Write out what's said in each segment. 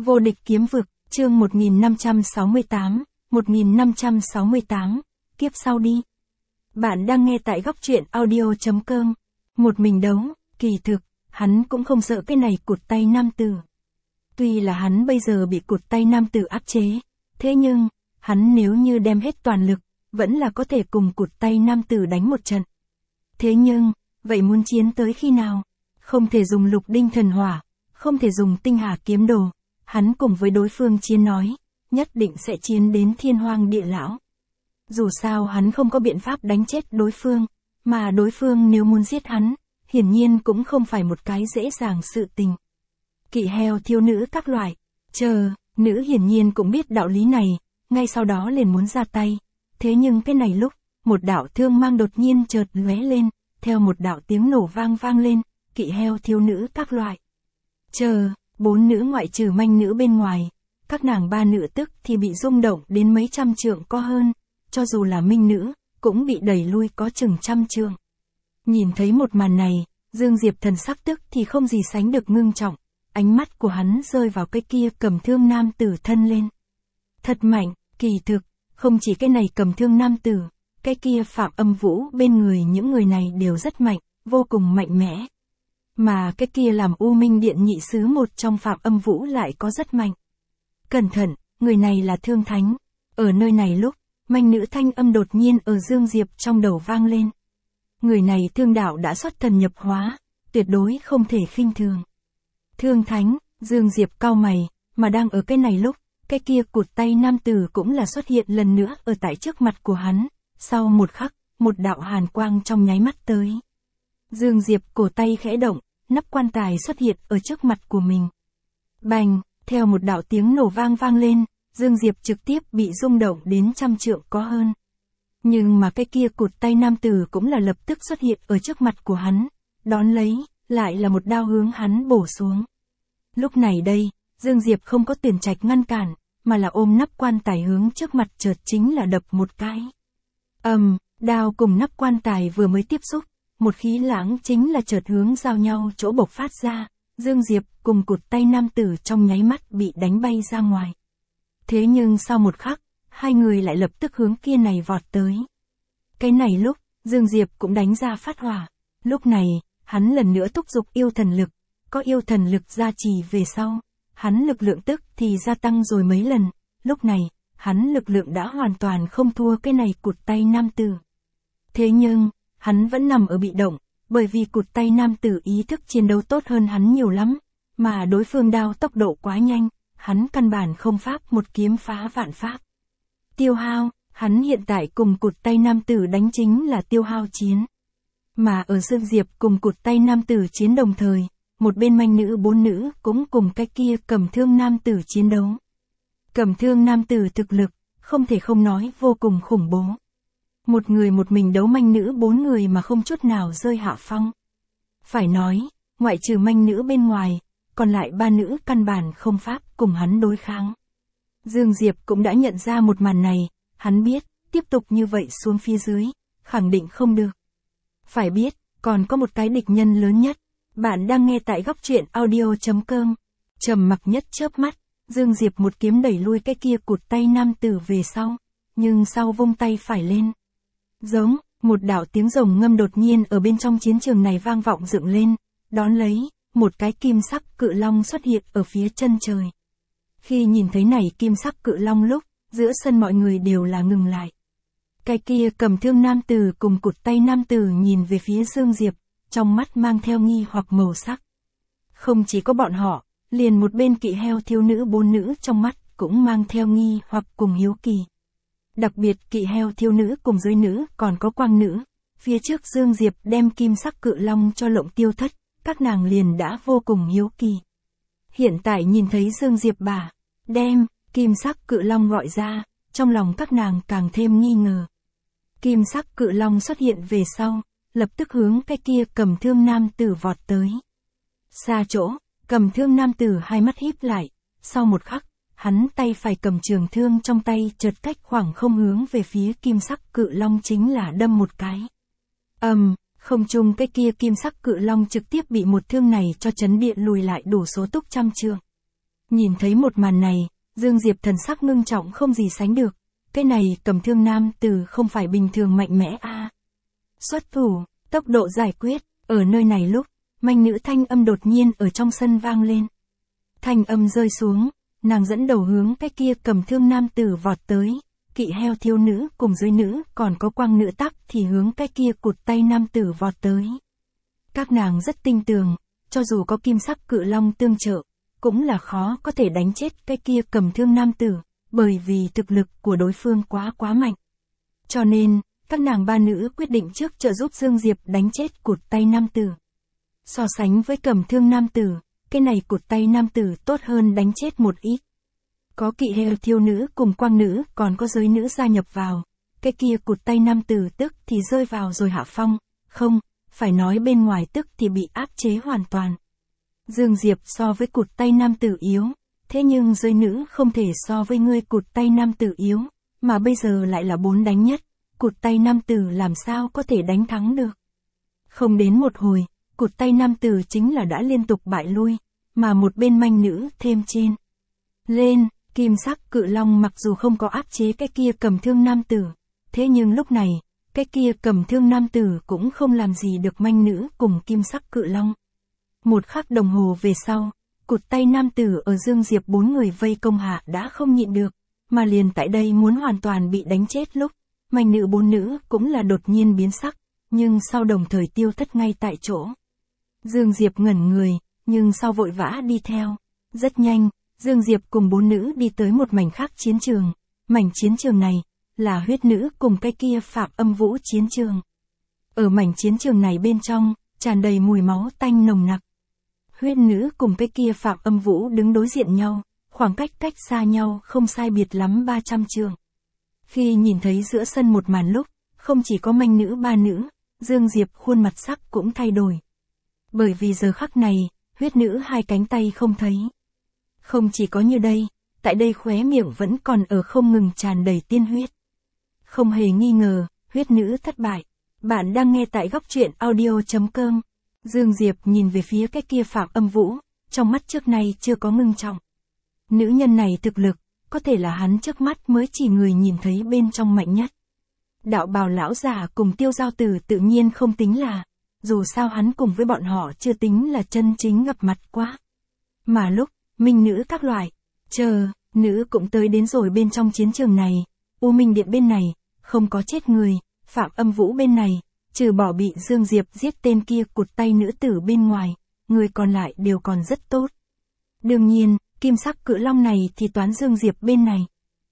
Vô địch kiếm vực, chương 1568, kiếp sau đi. Bạn đang nghe tại góc truyện audio.com. Một mình đấu, kỳ thực, hắn cũng không sợ cái này cụt tay nam tử. Tuy là hắn bây giờ bị cụt tay nam tử áp chế, thế nhưng, hắn nếu như đem hết toàn lực, vẫn là có thể cùng cụt tay nam tử đánh một trận. Thế nhưng, vậy muốn chiến tới khi nào? Không thể dùng lục đinh thần hỏa, không thể dùng tinh hà kiếm đồ. Hắn cùng với đối phương chiến nói, nhất định sẽ chiến đến thiên hoang địa lão. Dù sao hắn không có biện pháp đánh chết đối phương, mà đối phương nếu muốn giết hắn, hiển nhiên cũng không phải một cái dễ dàng sự tình. Kỵ heo thiếu nữ các loại, nữ hiển nhiên cũng biết đạo lý này, ngay sau đó liền muốn ra tay. Thế nhưng cái này lúc, một đạo thương mang đột nhiên chợt lóe lên, theo một đạo tiếng nổ vang lên, kỵ heo thiếu nữ các loại. Bốn nữ ngoại trừ manh nữ bên ngoài, các nàng ba nữ tức thì bị rung động đến mấy trăm trượng có hơn, cho dù là minh nữ, cũng bị đẩy lui có chừng trăm trượng. Nhìn thấy một màn này, Dương Diệp thần sắc tức thì không gì sánh được ngưng trọng, ánh mắt của hắn rơi vào cái kia cầm thương nam tử thân lên. Thật mạnh, kỳ thực, không chỉ cái này cầm thương nam tử, cái kia Phạm Âm Vũ bên người những người này đều rất mạnh, vô cùng mạnh mẽ. Mà cái kia làm U Minh Điện nhị sứ một trong Phạm Âm Vũ lại có rất mạnh. Cẩn thận, người này là Thương Thánh. Ở nơi này lúc, manh nữ thanh âm đột nhiên ở Dương Diệp trong đầu vang lên. Người này thương đạo đã xuất thần nhập hóa, tuyệt đối không thể khinh thường. Thương Thánh, Dương Diệp cau mày, mà đang ở cái này lúc, cái kia cụt tay nam tử cũng là xuất hiện lần nữa ở tại trước mặt của hắn. Sau một khắc, một đạo hàn quang trong nháy mắt tới. Dương Diệp cổ tay khẽ động, nắp quan tài xuất hiện ở trước mặt của mình. Bành, theo một đạo tiếng nổ vang lên, Dương Diệp trực tiếp bị rung động đến trăm trượng có hơn. Nhưng mà cái kia cụt tay nam tử cũng là lập tức xuất hiện ở trước mặt của hắn, đón lấy, lại là một đao hướng hắn bổ xuống. Lúc này đây, Dương Diệp không có tuyển trạch ngăn cản, mà là ôm nắp quan tài hướng trước mặt chợt chính là đập một cái. Đao cùng nắp quan tài vừa mới tiếp xúc, một khí lãng chính là chợt hướng giao nhau chỗ bộc phát ra, Dương Diệp cùng cụt tay nam tử trong nháy mắt bị đánh bay ra ngoài. Thế nhưng sau một khắc, hai người lại lập tức hướng kia này vọt tới. Cái này lúc, Dương Diệp cũng đánh ra phát hỏa. Lúc này, hắn lần nữa thúc giục yêu thần lực, có yêu thần lực gia trì về sau, hắn lực lượng tức thì gia tăng rồi mấy lần, lúc này, hắn lực lượng đã hoàn toàn không thua cái này cụt tay nam tử. Thế nhưng, hắn vẫn nằm ở bị động, bởi vì cụt tay nam tử ý thức chiến đấu tốt hơn hắn nhiều lắm, mà đối phương đao tốc độ quá nhanh, hắn căn bản không pháp một kiếm phá vạn pháp. Tiêu hao, hắn hiện tại cùng cụt tay nam tử đánh chính là tiêu hao chiến. Mà ở Dương Diệp cùng cụt tay nam tử chiến đồng thời, một bên manh nữ bốn nữ cũng cùng cái kia cầm thương nam tử chiến đấu. Cầm thương nam tử thực lực, không thể không nói vô cùng khủng bố. Một người một mình đấu manh nữ bốn người mà không chút nào rơi hạ phong. Phải nói, ngoại trừ manh nữ bên ngoài, còn lại ba nữ căn bản không pháp cùng hắn đối kháng. Dương Diệp cũng đã nhận ra một màn này, hắn biết, tiếp tục như vậy xuống phía dưới, khẳng định không được. Phải biết, còn có một cái địch nhân lớn nhất. Bạn đang nghe tại góc truyện audio.com. Trầm mặc nhất chớp mắt, Dương Diệp một kiếm đẩy lui cái kia cụt tay nam tử về sau, nhưng sau vung tay phải lên. Giống, một đạo tiếng rồng ngâm đột nhiên ở bên trong chiến trường này vang vọng dựng lên, đón lấy, một cái kim sắc cự long xuất hiện ở phía chân trời. Khi nhìn thấy này kim sắc cự long lúc, giữa sân mọi người đều là ngừng lại. Cái kia cầm thương nam tử cùng cụt tay nam tử nhìn về phía Dương Diệp, trong mắt mang theo nghi hoặc màu sắc. Không chỉ có bọn họ, liền một bên kỵ heo thiếu nữ bốn nữ trong mắt cũng mang theo nghi hoặc cùng hiếu kỳ. Đặc biệt kỵ heo thiếu nữ cùng giới nữ còn có quang nữ, phía trước Dương Diệp đem kim sắc cự long cho lộng tiêu thất, các nàng liền đã vô cùng hiếu kỳ. Hiện tại nhìn thấy Dương Diệp đem kim sắc cự long gọi ra, trong lòng các nàng càng thêm nghi ngờ. Kim sắc cự long xuất hiện về sau, lập tức hướng cái kia cầm thương nam tử vọt tới. Xa chỗ, cầm thương nam tử hai mắt híp lại, sau một khắc, hắn tay phải cầm trường thương trong tay chợt cách khoảng không hướng về phía kim sắc cự long chính là đâm một cái. Không trung cái kia kim sắc cự long trực tiếp bị một thương này cho chấn điện lùi lại đủ số túc trăm trượng. Nhìn thấy một màn này, Dương Diệp thần sắc ngưng trọng không gì sánh được. Cái này cầm thương nam tử không phải bình thường mạnh mẽ a. Xuất thủ, tốc độ giải quyết, ở nơi này lúc, manh nữ thanh âm đột nhiên ở trong sân vang lên. Thanh âm rơi xuống, nàng dẫn đầu hướng cái kia cầm thương nam tử vọt tới. Kỵ heo thiếu nữ cùng dưới nữ còn có quang nữ tắc thì hướng cái kia cụt tay nam tử vọt tới. Các nàng rất tinh tường, cho dù có kim sắc cự long tương trợ, cũng là khó có thể đánh chết cái kia cầm thương nam tử, bởi vì thực lực của đối phương quá mạnh. Cho nên, các nàng ba nữ quyết định trước trợ giúp Dương Diệp đánh chết cụt tay nam tử. So sánh với cầm thương nam tử, cái này cụt tay nam tử tốt hơn đánh chết một ít. Có kỵ heo thiêu nữ cùng quang nữ còn có giới nữ gia nhập vào, cái kia cụt tay nam tử tức thì rơi vào rồi hạ phong, không, phải nói bên ngoài tức thì bị áp chế hoàn toàn. Dương Diệp so với cụt tay nam tử yếu, thế nhưng giới nữ không thể so với ngươi cụt tay nam tử yếu, mà bây giờ lại là 4 đánh nhất, cụt tay nam tử làm sao có thể đánh thắng được. Không đến một hồi, cụt tay nam tử chính là đã liên tục bại lui, mà một bên manh nữ thêm trên. Lên, kim sắc cự long mặc dù không có áp chế cái kia cầm thương nam tử, thế nhưng lúc này, cái kia cầm thương nam tử cũng không làm gì được manh nữ cùng kim sắc cự long. Một khắc đồng hồ về sau, cụt tay nam tử ở Dương Diệp 4 người vây công hạ đã không nhịn được, mà liền tại đây muốn hoàn toàn bị đánh chết lúc, manh nữ 4 nữ cũng là đột nhiên biến sắc, nhưng sau đồng thời tiêu thất ngay tại chỗ. Dương Diệp ngẩn người, nhưng sau vội vã đi theo. Rất nhanh, Dương Diệp cùng 4 nữ đi tới một mảnh khác chiến trường. Mảnh chiến trường này, là huyết nữ cùng cái kia Phạm Âm Vũ chiến trường. Ở mảnh chiến trường này bên trong, tràn đầy mùi máu tanh nồng nặc. Huyết nữ cùng cái kia Phạm Âm Vũ đứng đối diện nhau, khoảng cách xa nhau không sai biệt lắm 300 trượng. Khi nhìn thấy giữa sân một màn lúc, không chỉ có manh nữ 3 nữ, Dương Diệp khuôn mặt sắc cũng thay đổi. Bởi vì giờ khắc này, huyết nữ 2 cánh tay không thấy. Không chỉ có như đây, tại đây khóe miệng vẫn còn ở không ngừng tràn đầy tiên huyết. Không hề nghi ngờ, huyết nữ thất bại. Bạn đang nghe tại góc truyện audio.com. Dương Diệp nhìn về phía cái kia Phạm Âm Vũ, trong mắt trước nay chưa có ngưng trọng. Nữ nhân này thực lực, có thể là hắn trước mắt mới chỉ người nhìn thấy bên trong mạnh nhất. Đạo bào lão giả cùng Tiêu Giao Tử tự nhiên không tính là, dù sao hắn cùng với bọn họ chưa tính là chân chính gặp mặt quá. Mà lúc, minh nữ các loại, nữ cũng tới đến rồi bên trong chiến trường này, U Minh Điện bên này, không có chết người, Phạm Âm Vũ bên này, trừ bỏ bị Dương Diệp giết tên kia cụt tay nữ tử bên ngoài, người còn lại đều còn rất tốt. Đương nhiên, kim sắc cự long này thì toán Dương Diệp bên này.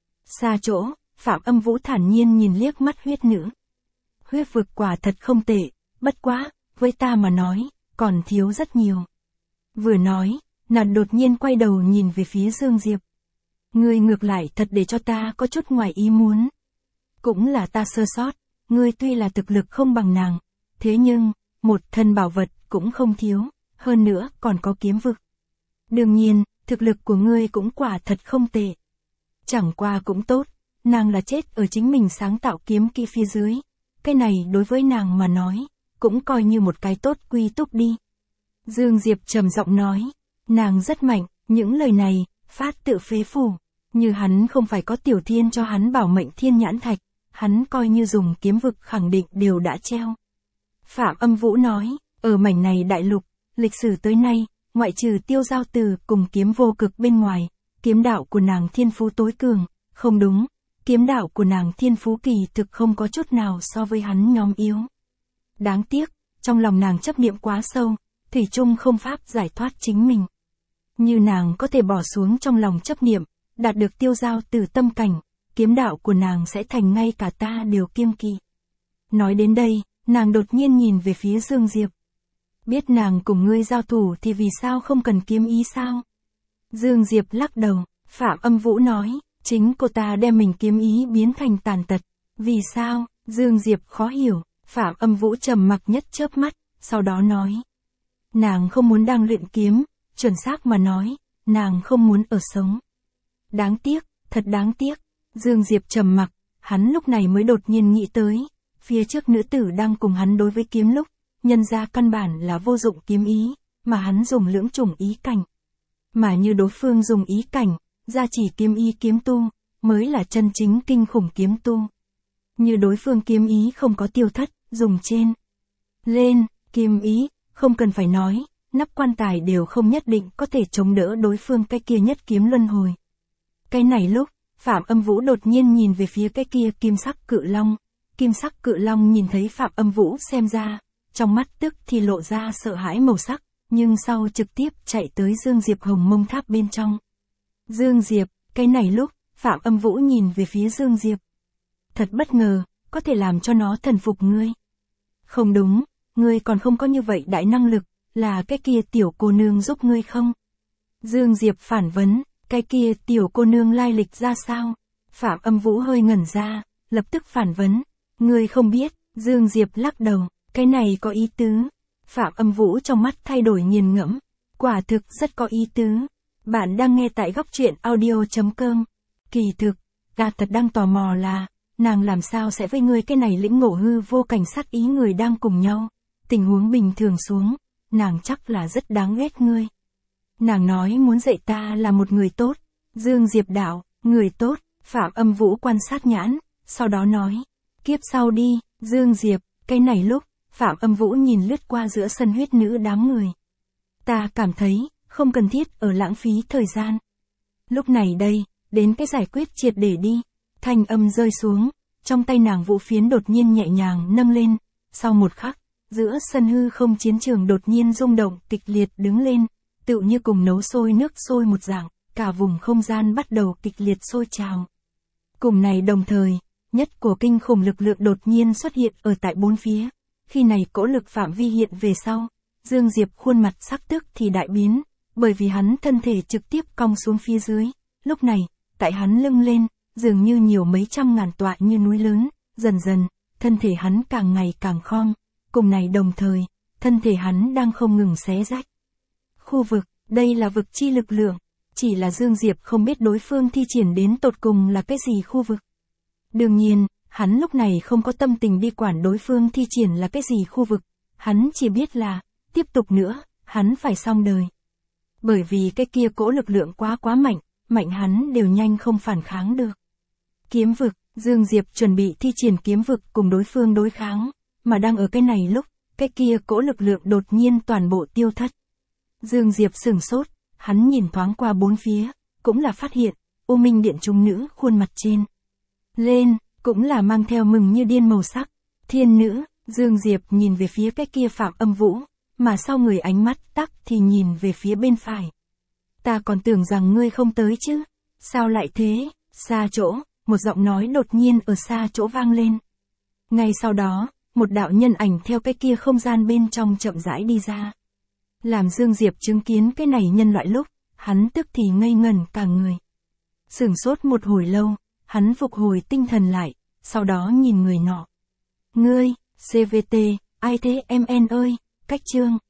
Xa chỗ, Phạm Âm Vũ thản nhiên nhìn liếc mắt huyết nữ. Huyết vực quả thật không tệ, bất quá, với ta mà nói, còn thiếu rất nhiều. Vừa nói, nàng đột nhiên quay đầu nhìn về phía Dương Diệp. Ngươi ngược lại thật để cho ta có chút ngoài ý muốn. Cũng là ta sơ sót, ngươi tuy là thực lực không bằng nàng, thế nhưng, một thân bảo vật cũng không thiếu, hơn nữa còn có kiếm vực. Đương nhiên, thực lực của ngươi cũng quả thật không tệ. Chẳng qua cũng tốt, nàng là chết ở chính mình sáng tạo kiếm kỹ phía dưới. Cái này đối với nàng mà nói, cũng coi như một cái tốt quy túc đi. Dương Diệp trầm giọng nói, nàng rất mạnh, những lời này, phát tự phế phủ. Như hắn không phải có Tiểu Thiên cho hắn bảo mệnh thiên nhãn thạch, hắn coi như dùng kiếm vực khẳng định đều đã treo. Phạm Âm Vũ nói, ở mảnh này đại lục, lịch sử tới nay, ngoại trừ Tiêu Giao Tử cùng kiếm vô cực bên ngoài, kiếm đạo của nàng thiên phú tối cường, không đúng, kiếm đạo của nàng thiên phú kỳ thực không có chút nào so với hắn nhóm yếu. Đáng tiếc, trong lòng nàng chấp niệm quá sâu, thủy chung không pháp giải thoát chính mình. Như nàng có thể bỏ xuống trong lòng chấp niệm, đạt được Tiêu Giao Tử tâm cảnh, kiếm đạo của nàng sẽ thành ngay cả ta đều kiêng kỵ. Nói đến đây, nàng đột nhiên nhìn về phía Dương Diệp. Biết nàng cùng ngươi giao thủ thì vì sao không cần kiếm ý sao? Dương Diệp lắc đầu, Phạm Âm Vũ nói, chính cô ta đem mình kiếm ý biến thành tàn tật. Vì sao? Dương Diệp khó hiểu, Phạm Âm Vũ trầm mặc nhất chớp mắt, sau đó nói. Nàng không muốn đang luyện kiếm, chuẩn xác mà nói, nàng không muốn ở sống. Đáng tiếc, thật đáng tiếc. Dương Diệp trầm mặc, hắn lúc này mới đột nhiên nghĩ tới, phía trước nữ tử đang cùng hắn đối với kiếm lúc, nhân ra căn bản là vô dụng kiếm ý, mà hắn dùng lưỡng chủng ý cảnh. Mà như đối phương dùng ý cảnh, gia chỉ kiếm ý kiếm tu, mới là chân chính kinh khủng kiếm tu. Như đối phương kiếm ý không có tiêu thất, dùng trên. Lên, kiếm ý, không cần phải nói, nắp quan tài đều không nhất định có thể chống đỡ đối phương cái kia nhất kiếm luân hồi. Cái này lúc, Phạm Âm Vũ đột nhiên nhìn về phía cái kia kim sắc cự long. Kim sắc cự long nhìn thấy Phạm Âm Vũ xem ra, trong mắt tức thì lộ ra sợ hãi màu sắc, nhưng sau trực tiếp chạy tới Dương Diệp Hồng Mông Tháp bên trong. Dương Diệp, cái này lúc, Phạm Âm Vũ nhìn về phía Dương Diệp. Thật bất ngờ, có thể làm cho nó thần phục ngươi. Không đúng, ngươi còn không có như vậy đại năng lực, là cái kia tiểu cô nương giúp ngươi không? Dương Diệp phản vấn, cái kia tiểu cô nương lai lịch ra sao? Phạm Âm Vũ hơi ngẩn ra, lập tức phản vấn, ngươi không biết. Dương Diệp lắc đầu, cái này có ý tứ. Phạm Âm Vũ trong mắt thay đổi nghiền ngẫm, quả thực rất có ý tứ. Bạn đang nghe tại góc truyện audio.com. Kỳ thực, ta thật đang tò mò là, nàng làm sao sẽ với ngươi cái này lĩnh ngộ hư vô cảnh sát ý người đang cùng nhau. Tình huống bình thường xuống, nàng chắc là rất đáng ghét ngươi. Nàng nói muốn dạy ta là một người tốt. Dương Diệp đạo, người tốt. Phạm Âm Vũ quan sát nhãn, sau đó nói, kiếp sau đi. Dương Diệp, cái này lúc, Phạm Âm Vũ nhìn lướt qua giữa sân huyết nữ đám người. Ta cảm thấy, không cần thiết ở lãng phí thời gian. Lúc này đây, đến cái giải quyết triệt để đi. Thanh âm rơi xuống, trong tay nàng vũ phiến đột nhiên nhẹ nhàng nâng lên. Sau một khắc, giữa sân hư không chiến trường đột nhiên rung động kịch liệt đứng lên, tựu như cùng nấu sôi nước sôi một dạng, cả vùng không gian bắt đầu kịch liệt sôi trào. Cùng này đồng thời, nhất của kinh khủng lực lượng đột nhiên xuất hiện ở tại bốn phía. Khi này cỗ lực phạm vi hiện về sau, Dương Diệp khuôn mặt sắc tức thì đại biến, bởi vì hắn thân thể trực tiếp cong xuống phía dưới. Lúc này, tại hắn lưng lên, dường như nhiều mấy trăm ngàn tọa như núi lớn, dần dần, thân thể hắn càng ngày càng khom. Cùng này đồng thời, thân thể hắn đang không ngừng xé rách. Khu vực, đây là vực chi lực lượng, chỉ là Dương Diệp không biết đối phương thi triển đến tột cùng là cái gì khu vực. Đương nhiên, hắn lúc này không có tâm tình đi quản đối phương thi triển là cái gì khu vực, hắn chỉ biết là, tiếp tục nữa, hắn phải xong đời. Bởi vì cái kia cỗ lực lượng quá mạnh, mạnh hắn đều nhanh không phản kháng được. Kiếm vực, Dương Diệp chuẩn bị thi triển kiếm vực cùng đối phương đối kháng, mà đang ở cái này lúc, cái kia cỗ lực lượng đột nhiên toàn bộ tiêu thất. Dương Diệp sửng sốt, hắn nhìn thoáng qua bốn phía, cũng là phát hiện, U Minh Điện Trung Nữ khuôn mặt trên. Lên, cũng là mang theo mừng như điên màu sắc. Thiên nữ, Dương Diệp nhìn về phía cái kia Phạm Âm Vũ, mà sau người ánh mắt tắc thì nhìn về phía bên phải. Ta còn tưởng rằng ngươi không tới chứ, sao lại thế? Xa chỗ, một giọng nói đột nhiên ở xa chỗ vang lên. Ngay sau đó, một đạo nhân ảnh theo cái kia không gian bên trong chậm rãi đi ra. Làm Dương Diệp chứng kiến cái này nhân loại lúc, hắn tức thì ngây ngẩn cả người. Sửng sốt một hồi lâu, hắn phục hồi tinh thần lại, sau đó nhìn người nọ. Ngươi, CVT, ai thế em ơi, cách chương.